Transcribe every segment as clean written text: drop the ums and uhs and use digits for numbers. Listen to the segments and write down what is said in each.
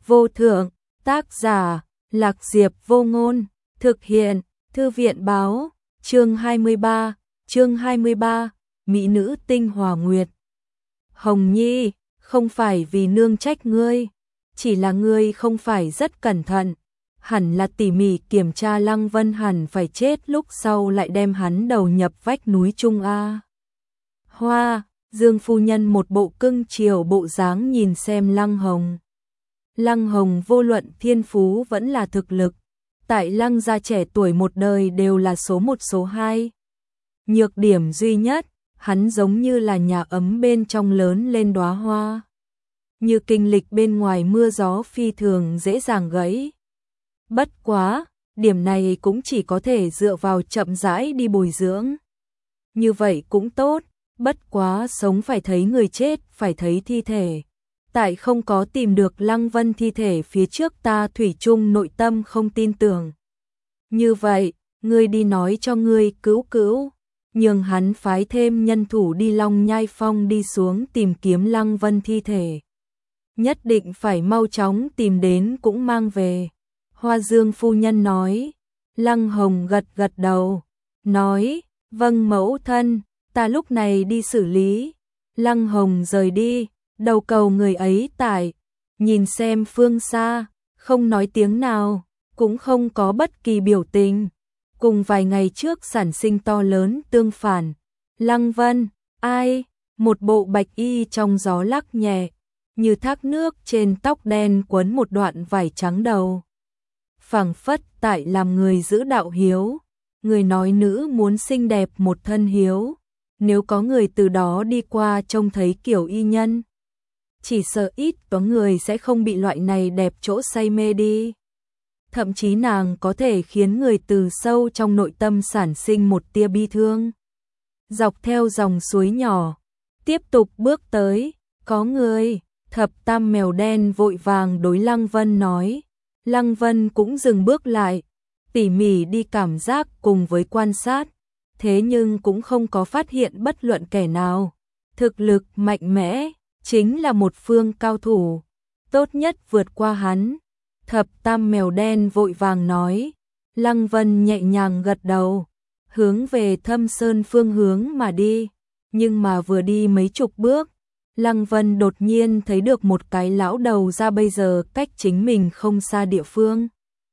vô thượng, tác giả, Lạc Diệp Vô Ngôn, thực hiện, Thư viện báo, chương 23, Mỹ nữ tinh hòa nguyệt. Hồng Nhi, không phải vì nương trách ngươi, chỉ là ngươi không phải rất cẩn thận, hẳn là tỉ mỉ kiểm tra Lăng Vân hẳn phải chết lúc sau lại đem hắn đầu nhập vách núi Trung A. Hoa, Dương phu nhân một bộ cưng chiều bộ dáng nhìn xem Lăng Hồng. Lăng Hồng vô luận thiên phú vẫn là thực lực, tại Lăng gia trẻ tuổi một đời đều là số 1 số 2. Nhược điểm duy nhất, hắn giống như là nhà ấm bên trong lớn lên đóa hoa. Như kinh lịch bên ngoài mưa gió phi thường dễ dàng gãy. Bất quá, điểm này cũng chỉ có thể dựa vào chậm rãi đi bồi dưỡng. Như vậy cũng tốt, bất quá sống phải thấy người chết, phải thấy thi thể. Tại không có tìm được Lăng Vân thi thể phía trước ta thủy chung nội tâm không tin tưởng. Như vậy, ngươi đi nói cho ngươi cứu cứu, nhường hắn phái thêm nhân thủ đi Long Nhai Phong đi xuống tìm kiếm Lăng Vân thi thể. Nhất định phải mau chóng tìm đến cũng mang về. Hoa Dương phu nhân nói. Lăng Hồng gật gật đầu, nói, vâng mẫu thân, ta lúc này đi xử lý. Lăng Hồng rời đi, đầu cầu người ấy tải, nhìn xem phương xa, không nói tiếng nào, cũng không có bất kỳ biểu tình. Cùng vài ngày trước sản sinh to lớn tương phản. Lăng Vân, ai? Một bộ bạch y trong gió lắc nhẹ, như thác nước trên tóc đen quấn một đoạn vải trắng đầu. Phảng phất tại làm người giữ đạo hiếu, người nói nữ muốn xinh đẹp một thân hiếu, nếu có người từ đó đi qua trông thấy kiểu y nhân, chỉ sợ ít có người sẽ không bị loại này đẹp chỗ say mê đi. Thậm chí nàng có thể khiến người từ sâu trong nội tâm sản sinh một tia bi thương. Dọc theo dòng suối nhỏ, tiếp tục bước tới, có người, thập tam mèo đen vội vàng đối Lăng Vân nói. Lăng Vân cũng dừng bước lại, tỉ mỉ đi cảm giác cùng với quan sát, thế nhưng cũng không có phát hiện bất luận kẻ nào. Thực lực mạnh mẽ, chính là một phương cao thủ, tốt nhất vượt qua hắn. Thập tam mèo đen vội vàng nói. Lăng Vân nhẹ nhàng gật đầu, hướng về Thâm Sơn phương hướng mà đi. Nhưng mà vừa đi mấy chục bước, Lăng Vân đột nhiên thấy được một cái lão đầu ra bây giờ cách chính mình không xa địa phương.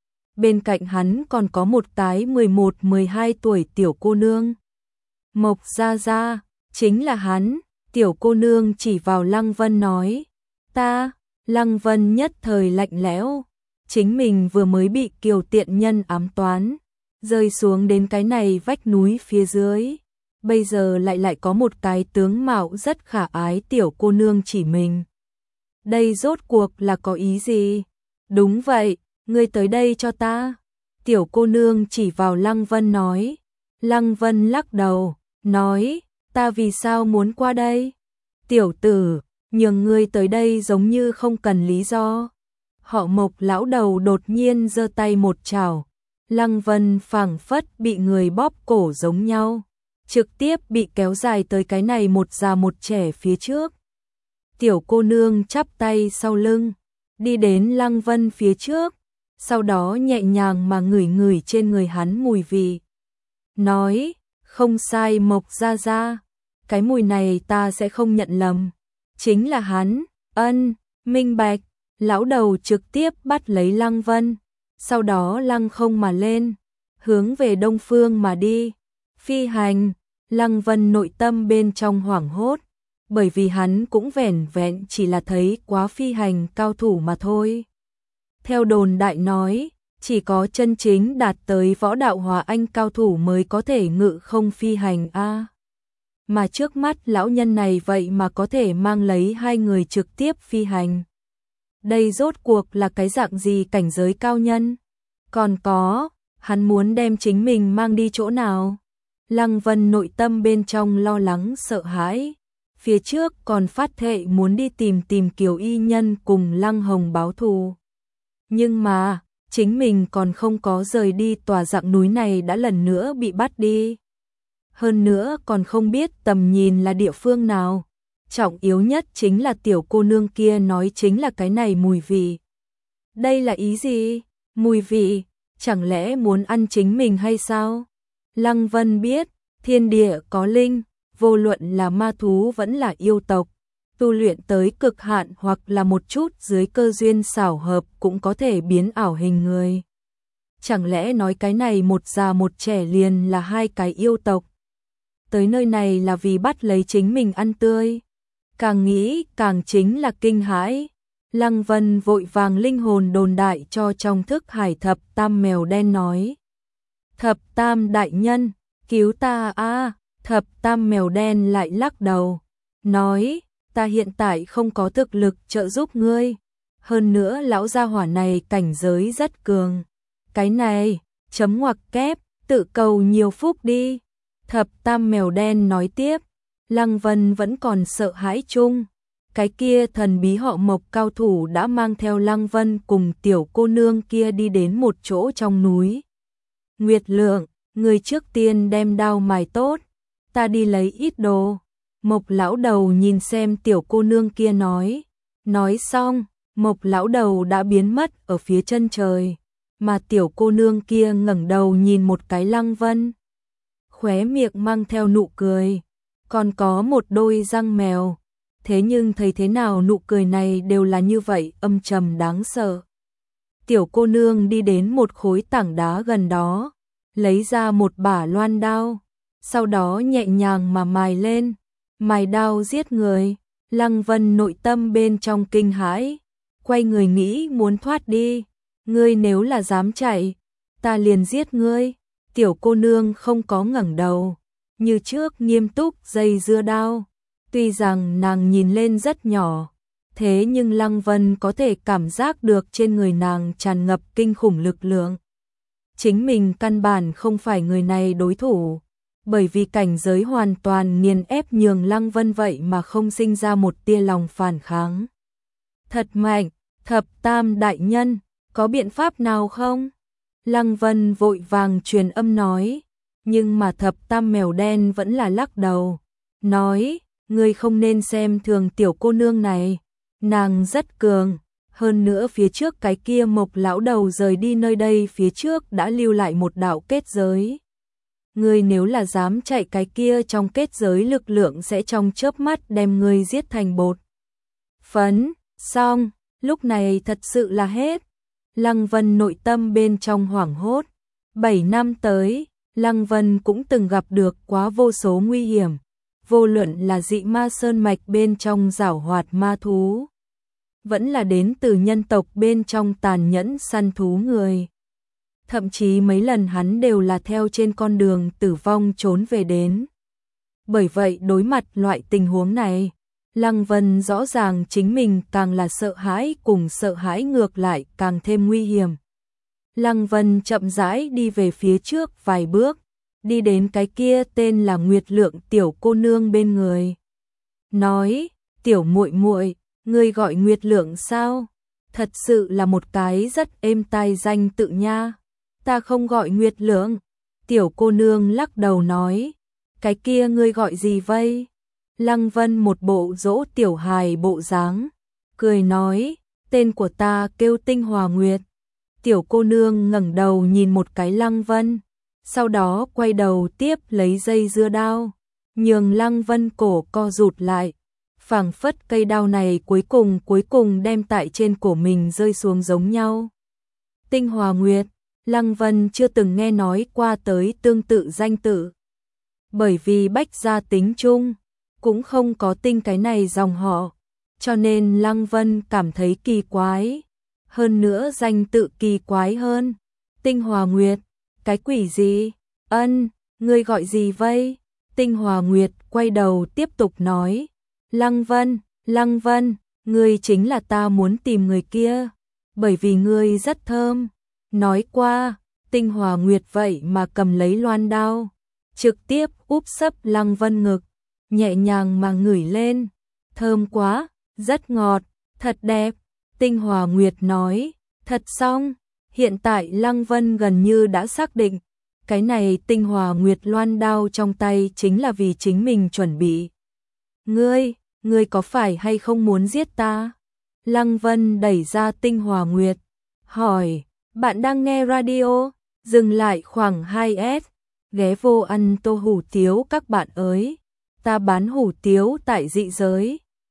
Bên cạnh hắn còn có một cái 11-12 tuổi tiểu cô nương. Mộc Gia Gia, chính là hắn. Tiểu cô nương chỉ vào Lăng Vân nói. Ta, Lăng Vân nhất thời lạnh lẽo. Chính mình vừa mới bị kiều tiện nhân ám toán, rơi xuống đến cái này vách núi phía dưới. Bây giờ lại có một cái tướng mạo rất khả ái tiểu cô nương chỉ mình. Đây rốt cuộc là có ý gì? Đúng vậy, ngươi tới đây cho ta. Tiểu cô nương chỉ vào Lăng Vân nói. Lăng Vân lắc đầu, nói, ta vì sao muốn qua đây? Tiểu tử, nhường ngươi tới đây giống như không cần lý do. Họ Mộc lão đầu đột nhiên giơ tay một chảo. Lăng Vân phảng phất bị người bóp cổ giống nhau, trực tiếp bị kéo dài tới cái này một già một trẻ phía trước. Tiểu cô nương chắp tay sau lưng, đi đến Lăng Vân phía trước, sau đó nhẹ nhàng mà ngửi ngửi trên người hắn mùi vị. Nói, không sai Mộc Gia Gia, cái mùi này ta sẽ không nhận lầm. Chính là hắn, ân, minh bạch. Lão đầu trực tiếp bắt lấy Lăng Vân, sau đó lăng không mà lên, hướng về đông phương mà đi. Phi hành, Lăng Vân nội tâm bên trong hoảng hốt, bởi vì hắn cũng vẻn vẹn chỉ là thấy quá phi hành cao thủ mà thôi. Theo đồn đại nói, chỉ có chân chính đạt tới võ đạo hòa anh cao thủ mới có thể ngự không phi hành a. Mà trước mắt lão nhân này vậy mà có thể mang lấy hai người trực tiếp phi hành. Đây rốt cuộc là cái dạng gì cảnh giới cao nhân? Còn có, hắn muốn đem chính mình mang đi chỗ nào? Lăng Vân nội tâm bên trong lo lắng sợ hãi. Phía trước còn phát thệ muốn đi tìm Kiều y nhân cùng Lăng Hồng báo thù. Nhưng mà, chính mình còn không có rời đi tòa dạng núi này đã lần nữa bị bắt đi. Hơn nữa còn không biết tầm nhìn là địa phương nào. Trọng yếu nhất chính là tiểu cô nương kia nói chính là cái này mùi vị. Đây là ý gì? Mùi vị, chẳng lẽ muốn ăn chính mình hay sao? Lăng Vân biết, thiên địa có linh, vô luận là ma thú vẫn là yêu tộc, tu luyện tới cực hạn hoặc là một chút dưới cơ duyên xảo hợp cũng có thể biến ảo hình người. Chẳng lẽ nói cái này một già một trẻ liền là hai cái yêu tộc? Tới nơi này là vì bắt lấy chính mình ăn tươi. Càng nghĩ càng chính là kinh hãi. Lăng Vân vội vàng linh hồn đồn đại cho trong thức hải thập tam mèo đen nói. Thập tam đại nhân, cứu ta a! Thập tam mèo đen lại lắc đầu, nói, ta hiện tại không có thực lực trợ giúp ngươi. Hơn nữa lão gia hỏa này cảnh giới rất cường. Cái này, chấm ngoặc kép, tự cầu nhiều phúc đi. Thập tam mèo đen nói tiếp, Lăng Vân vẫn còn sợ hãi chung. Cái kia thần bí họ Mộc cao thủ đã mang theo Lăng Vân cùng tiểu cô nương kia đi đến một chỗ trong núi. Nguyệt Lượng, người trước tiên đem đao mài tốt, ta đi lấy ít đồ. Mộc lão đầu nhìn xem tiểu cô nương kia nói. Nói xong, Mộc lão đầu đã biến mất ở phía chân trời, mà tiểu cô nương kia ngẩng đầu nhìn một cái Lăng Vân. Khóe miệng mang theo nụ cười, còn có một đôi răng mèo. Thế nhưng thấy thế nào nụ cười này đều là như vậy âm trầm đáng sợ. Tiểu cô nương đi đến một khối tảng đá gần đó, lấy ra một bả loan đao, sau đó nhẹ nhàng mà mài lên, mài đao giết người. Lăng Vân nội tâm bên trong kinh hãi, quay người nghĩ muốn thoát đi. Ngươi nếu là dám chạy, ta liền giết ngươi. Tiểu cô nương không có ngẩng đầu, như trước nghiêm túc dây dưa đao. Tuy rằng nàng nhìn lên rất nhỏ, thế nhưng Lăng Vân có thể cảm giác được trên người nàng tràn ngập kinh khủng lực lượng. Chính mình căn bản không phải người này đối thủ, bởi vì cảnh giới hoàn toàn nghiền ép nhường Lăng Vân vậy mà không sinh ra một tia lòng phản kháng. Thật mạnh, thập tam đại nhân, có biện pháp nào không? Lăng Vân vội vàng truyền âm nói, nhưng mà thập tam mèo đen vẫn là lắc đầu, nói, ngươi không nên xem thường tiểu cô nương này, nàng rất cường, hơn nữa phía trước cái kia Mộc lão đầu rời đi nơi đây phía trước đã lưu lại một đạo kết giới. Ngươi nếu là dám chạy cái kia trong kết giới lực lượng sẽ trong chớp mắt đem ngươi giết thành bột phấn. Xong, lúc này thật sự là hết. Lăng Vân nội tâm bên trong hoảng hốt. 7 năm tới, Lăng Vân cũng từng gặp được quá vô số nguy hiểm, vô luận là dị ma sơn mạch bên trong giảo hoạt ma thú, vẫn là đến từ nhân tộc bên trong tàn nhẫn săn thú người. Thậm chí mấy lần hắn đều là theo trên con đường tử vong trốn về đến. Bởi vậy đối mặt loại tình huống này, Lăng Vân rõ ràng chính mình càng là sợ hãi cùng sợ hãi ngược lại càng thêm nguy hiểm. Lăng Vân chậm rãi đi về phía trước vài bước, đi đến cái kia tên là Nguyệt Lượng tiểu cô nương bên người. Nói, tiểu muội muội, ngươi gọi Nguyệt Lượng sao? Thật sự là một cái rất êm tai danh tự nha. Ta không gọi Nguyệt Lượng. Tiểu cô nương lắc đầu nói, cái kia ngươi gọi gì vây? Lăng Vân một bộ dỗ tiểu hài bộ dáng, cười nói, tên của ta kêu Tinh Hòa Nguyệt. Tiểu cô nương ngẩng đầu nhìn một cái Lăng Vân, sau đó quay đầu tiếp lấy dây dưa đao, nhường Lăng Vân cổ co rụt lại, phảng phất cây đao này cuối cùng đem tại trên cổ mình rơi xuống giống nhau. Tinh Hòa Nguyệt, Lăng Vân chưa từng nghe nói qua tới tương tự danh tự. Bởi vì Bách gia tính chung cũng không có tinh cái này dòng họ, cho nên Lăng Vân cảm thấy kỳ quái. Hơn nữa danh tự kỳ quái hơn. Tinh Hòa Nguyệt, cái quỷ gì? Ân, ngươi gọi gì vây? Tinh Hòa Nguyệt quay đầu tiếp tục nói, Lăng Vân, ngươi chính là ta muốn tìm người kia, bởi vì ngươi rất thơm. Nói qua, Tinh Hòa Nguyệt vậy mà cầm lấy loan đao, trực tiếp úp sấp Lăng Vân ngực, nhẹ nhàng mà ngửi lên, thơm quá, rất ngọt, thật đẹp. Tinh Hòa Nguyệt nói, thật xong, hiện tại Lăng Vân gần như đã xác định, cái này Tinh Hòa Nguyệt loan đao trong tay chính là vì chính mình chuẩn bị. Ngươi có phải hay không muốn giết ta? Lăng Vân đẩy ra Tinh Hòa Nguyệt, hỏi, bạn đang nghe radio? Dừng lại khoảng 2S, ghé vô ăn tô hủ tiếu các bạn ơi. Ta bán hủ tiếu tại Dị Giới.